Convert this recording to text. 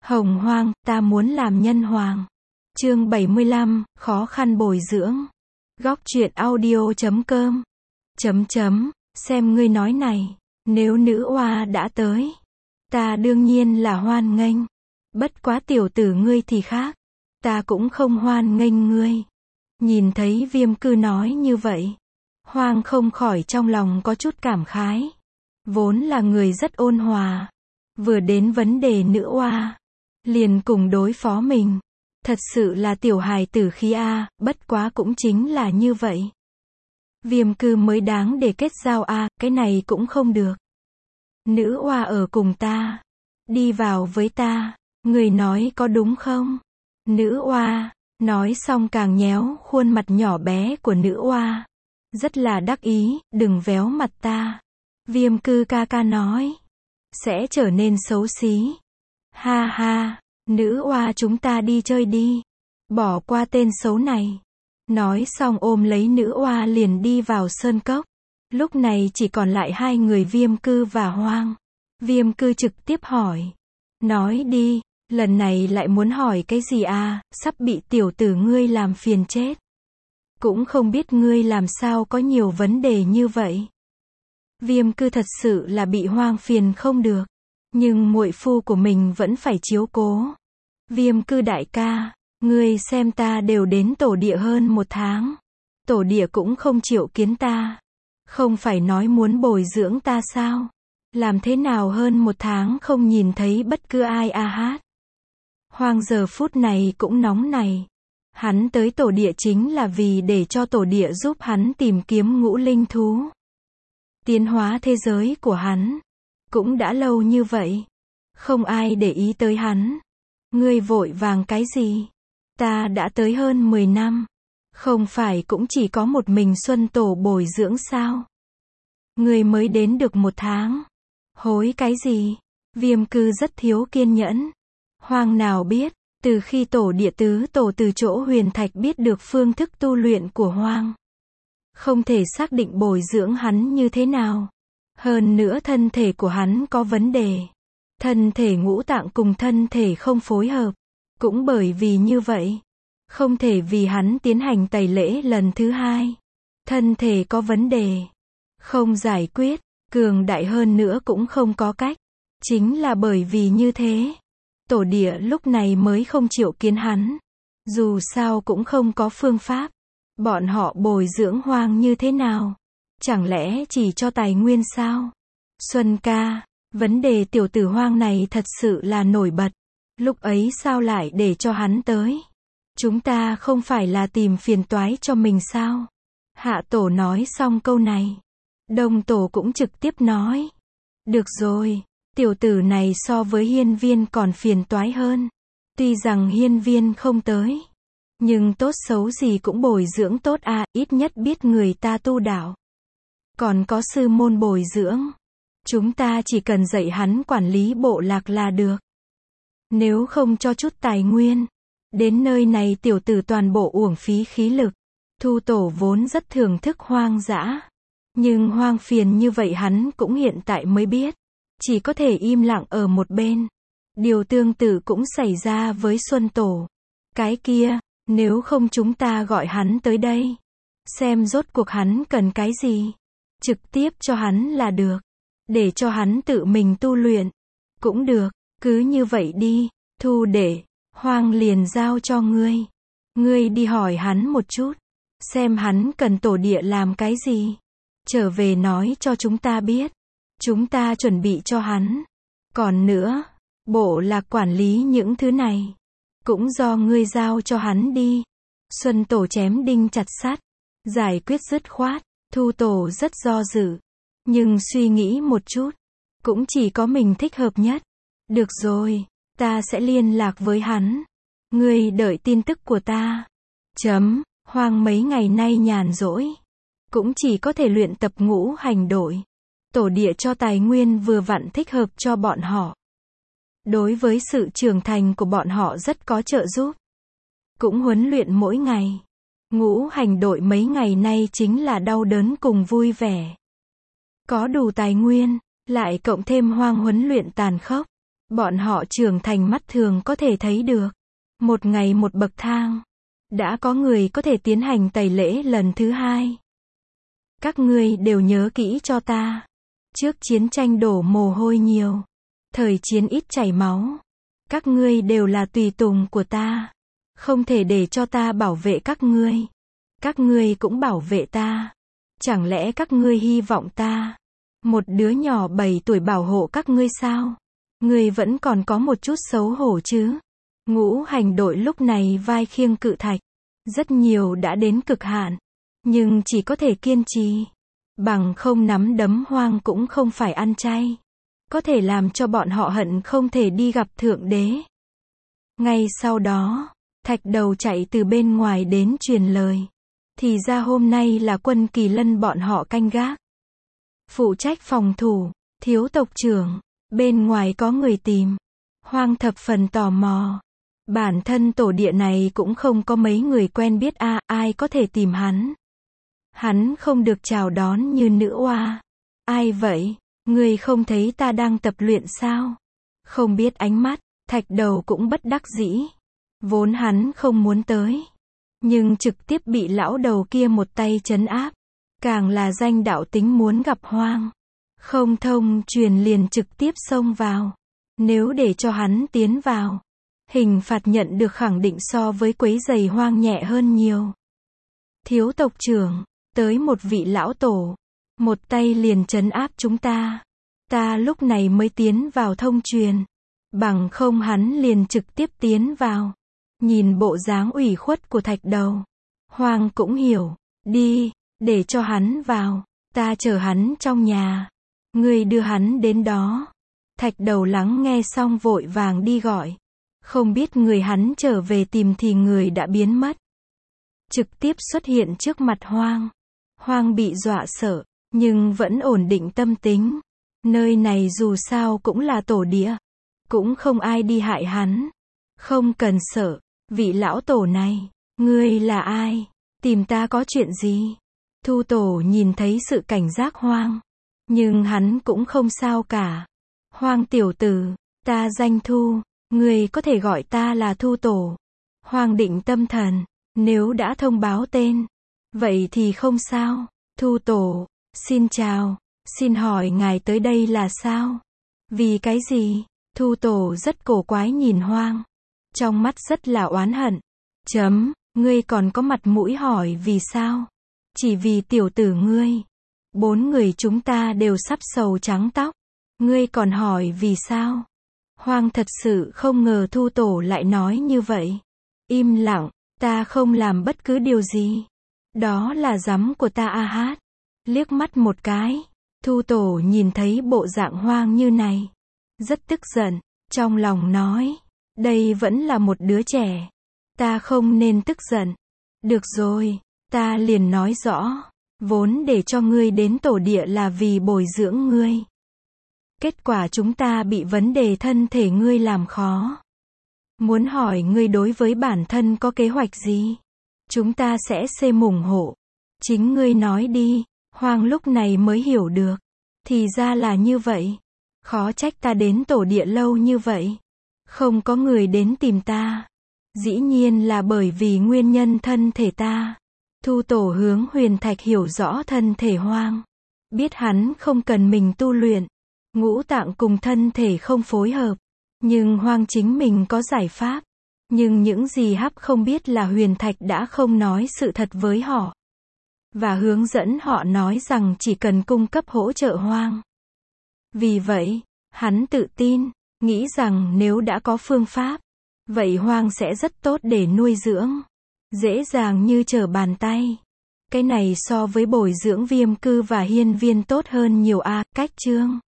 Hồng hoang, ta muốn làm nhân hoàng. Chương 75, khó khăn bồi dưỡng. Góc truyện audio.com. Xem ngươi nói này, nếu nữ oa đã tới, ta đương nhiên là hoan nghênh. Bất quá tiểu tử ngươi thì khác, ta cũng không hoan nghênh ngươi. Nhìn thấy Viêm Cư nói như vậy, Hoang không khỏi trong lòng có chút cảm khái. Vốn là người rất ôn hòa, vừa đến vấn đề nữ oa, liền cùng đối phó mình. Thật sự là tiểu hài tử khí a, bất quá cũng chính là như vậy. Viêm Cư mới đáng để kết giao a, cái này cũng không được. Nữ oa ở cùng ta, đi vào với ta, người nói có đúng không? Nữ oa, nói xong càng nhéo khuôn mặt nhỏ bé của nữ oa. Rất là đắc ý, đừng véo mặt ta. Viêm Cư ca ca nói, sẽ trở nên xấu xí. Ha ha, nữ oa chúng ta đi chơi đi. Bỏ qua tên xấu này. Nói xong ôm lấy nữ oa liền đi vào sơn cốc. Lúc này chỉ còn lại hai người Viêm Cư và Hoang. Viêm Cư trực tiếp hỏi. Nói đi, lần này lại muốn hỏi cái gì à, sắp bị tiểu tử ngươi làm phiền chết. Cũng không biết ngươi làm sao có nhiều vấn đề như vậy. Viêm Cư thật sự là bị Hoang phiền không được. Nhưng muội phu của mình vẫn phải chiếu cố. Viêm Cư đại ca, ngươi xem ta đều đến tổ địa hơn 1 tháng. Tổ địa cũng không chịu kiến ta. Không phải nói muốn bồi dưỡng ta sao? Làm thế nào hơn 1 tháng không nhìn thấy bất cứ ai a hát. Hoang giờ phút này cũng nóng này. Hắn tới tổ địa chính là vì để cho tổ địa giúp hắn tìm kiếm ngũ linh thú. Tiến hóa thế giới của hắn. Cũng đã lâu như vậy. Không ai để ý tới hắn. Ngươi vội vàng cái gì? Ta đã tới hơn 10 năm. Không phải cũng chỉ có một mình Xuân Tổ bồi dưỡng sao? Ngươi mới đến được 1 tháng. Hối cái gì? Viêm Cư rất thiếu kiên nhẫn. Hoang nào biết, từ khi tổ địa tứ tổ từ chỗ huyền thạch biết được phương thức tu luyện của Hoang. Không thể xác định bồi dưỡng hắn như thế nào. Hơn nữa thân thể của hắn có vấn đề. Thân thể ngũ tạng cùng thân thể không phối hợp. Cũng bởi vì như vậy, không thể vì hắn tiến hành tẩy lễ lần thứ 2. Thân thể có vấn đề. Không giải quyết, cường đại hơn nữa cũng không có cách. Chính là bởi vì như thế. Tổ địa lúc này mới không chịu kiến hắn. Dù sao cũng không có phương pháp. Bọn họ bồi dưỡng Hoang như thế nào? Chẳng lẽ chỉ cho tài nguyên sao? Xuân ca, vấn đề tiểu tử Hoang này thật sự là nổi bật. Lúc ấy sao lại để cho hắn tới? Chúng ta không phải là tìm phiền toái cho mình sao? Hạ tổ nói xong câu này. Đông tổ cũng trực tiếp nói. Được rồi, tiểu tử này so với hiên viên còn phiền toái hơn. Tuy rằng hiên viên không tới. Nhưng tốt xấu gì cũng bồi dưỡng tốt à, ít nhất biết người ta tu đạo. Còn có sư môn bồi dưỡng. Chúng ta chỉ cần dạy hắn quản lý bộ lạc là được. Nếu không cho chút tài nguyên. Đến nơi này tiểu tử toàn bộ uổng phí khí lực. Thu tổ vốn rất thưởng thức hoang dã. Nhưng Hoang phiền như vậy hắn cũng hiện tại mới biết. Chỉ có thể im lặng ở một bên. Điều tương tự cũng xảy ra với Xuân Tổ. Cái kia, nếu không chúng ta gọi hắn tới đây. Xem rốt cuộc hắn cần cái gì. Trực tiếp cho hắn là được. Để cho hắn tự mình tu luyện. Cũng được, cứ như vậy đi. Thu để, Hoang liền giao cho ngươi. Ngươi đi hỏi hắn một chút. Xem hắn cần tổ địa làm cái gì. Trở về nói cho chúng ta biết. Chúng ta chuẩn bị cho hắn. Còn nữa, bộ lạc quản lý những thứ này. Cũng do ngươi giao cho hắn đi. Xuân Tổ chém đinh chặt sắt. Giải quyết dứt khoát. Thu Tổ rất do dự. Nhưng suy nghĩ một chút. Cũng chỉ có mình thích hợp nhất. Được rồi, ta sẽ liên lạc với hắn. Ngươi đợi tin tức của ta. Hoang mấy ngày nay nhàn rỗi. Cũng chỉ có thể luyện tập ngũ hành đội. Tổ địa cho tài nguyên vừa vặn thích hợp cho bọn họ. Đối với sự trưởng thành của bọn họ rất có trợ giúp. Cũng huấn luyện mỗi ngày. Ngũ hành đội mấy ngày nay chính là đau đớn cùng vui vẻ. Có đủ tài nguyên, lại cộng thêm Hoang huấn luyện tàn khốc. Bọn họ trưởng thành mắt thường có thể thấy được. Một ngày một bậc thang. Đã có người có thể tiến hành tẩy lễ lần thứ 2. Các ngươi đều nhớ kỹ cho ta. Trước chiến tranh đổ mồ hôi nhiều. Thời chiến ít chảy máu. Các ngươi đều là tùy tùng của ta. Không thể để cho ta bảo vệ các ngươi. Các ngươi cũng bảo vệ ta. Chẳng lẽ các ngươi hy vọng ta, một đứa nhỏ 7 tuổi bảo hộ các ngươi sao? Ngươi vẫn còn có một chút xấu hổ chứ? Ngũ hành đội lúc này vai khiêng cự thạch. Rất nhiều đã đến cực hạn. Nhưng chỉ có thể kiên trì. Bằng không nắm đấm Hoang cũng không phải ăn chay. Có thể làm cho bọn họ hận không thể đi gặp Thượng Đế. Ngay sau đó, Thạch Đầu chạy từ bên ngoài đến truyền lời. Thì ra hôm nay là quân Kỳ Lân bọn họ canh gác. Phụ trách phòng thủ, thiếu tộc trưởng, bên ngoài có người tìm. Hoang thập phần tò mò. Bản thân tổ địa này cũng không có mấy người quen biết ai có thể tìm hắn. Hắn không được chào đón như nữ oa. Ai vậy? Ngươi không thấy ta đang tập luyện sao? Không biết ánh mắt, Thạch Đầu cũng bất đắc dĩ. Vốn hắn không muốn tới. Nhưng trực tiếp bị lão đầu kia một tay trấn áp. Càng là danh đạo tính muốn gặp Hoang. Không thông truyền liền trực tiếp xông vào. Nếu để cho hắn tiến vào, hình phạt nhận được khẳng định so với quấy giày Hoang nhẹ hơn nhiều. Thiếu tộc trưởng, tới một vị lão tổ. Một tay liền trấn áp chúng ta. Ta lúc này mới tiến vào thông truyền. Bằng không hắn liền trực tiếp tiến vào. Nhìn bộ dáng ủy khuất của Thạch Đầu. Hoang cũng hiểu. Đi, để cho hắn vào. Ta chờ hắn trong nhà. Ngươi đưa hắn đến đó. Thạch Đầu lắng nghe xong vội vàng đi gọi. Không biết người hắn trở về tìm thì người đã biến mất. Trực tiếp xuất hiện trước mặt Hoang. Hoang bị dọa sợ, nhưng vẫn ổn định tâm tính. Nơi này dù sao cũng là tổ địa. Cũng không ai đi hại hắn. Không cần sợ. Vị lão tổ này, ngươi là ai? Tìm ta có chuyện gì? Thu tổ nhìn thấy sự cảnh giác Hoang. Nhưng hắn cũng không sao cả. Hoang tiểu tử, ta danh Thu. Ngươi có thể gọi ta là Thu tổ. Hoang định tâm thần. Nếu đã thông báo tên, vậy thì không sao. Thu tổ, xin chào. Xin hỏi ngài tới đây là sao? Vì cái gì? Thu tổ rất cổ quái nhìn Hoang. Trong mắt rất là oán hận. Ngươi còn có mặt mũi hỏi vì sao? Chỉ vì tiểu tử ngươi. 4 người chúng ta đều sắp sầu trắng tóc. Ngươi còn hỏi vì sao? Hoang thật sự không ngờ Thu tổ lại nói như vậy. Im lặng, ta không làm bất cứ điều gì. Đó là giấm của ta hát. Liếc mắt một cái. Thu tổ nhìn thấy bộ dạng Hoang như này. Rất tức giận. Trong lòng nói. Đây vẫn là một đứa trẻ. Ta không nên tức giận. Được rồi. Ta liền nói rõ. Vốn để cho ngươi đến tổ địa là vì bồi dưỡng ngươi. Kết quả chúng ta bị vấn đề thân thể ngươi làm khó. Muốn hỏi ngươi đối với bản thân có kế hoạch gì? Chúng ta sẽ ủng hộ. Chính ngươi nói đi. Hoang lúc này mới hiểu được. Thì ra là như vậy. Khó trách ta đến tổ địa lâu như vậy. Không có người đến tìm ta. Dĩ nhiên là bởi vì nguyên nhân thân thể ta. Thu tổ hướng Huyền Thạch hiểu rõ thân thể Hoang. Biết hắn không cần mình tu luyện. Ngũ tạng cùng thân thể không phối hợp. Nhưng Hoang chính mình có giải pháp. Nhưng những gì Hắp không biết là Huyền Thạch đã không nói sự thật với họ. Và hướng dẫn họ nói rằng chỉ cần cung cấp hỗ trợ Hoang. Vì vậy, hắn tự tin, nghĩ rằng nếu đã có phương pháp, vậy Hoang sẽ rất tốt để nuôi dưỡng. Dễ dàng như trở bàn tay. Cái này so với bồi dưỡng Viêm Cư và Hiên Viên tốt hơn nhiều cách chương.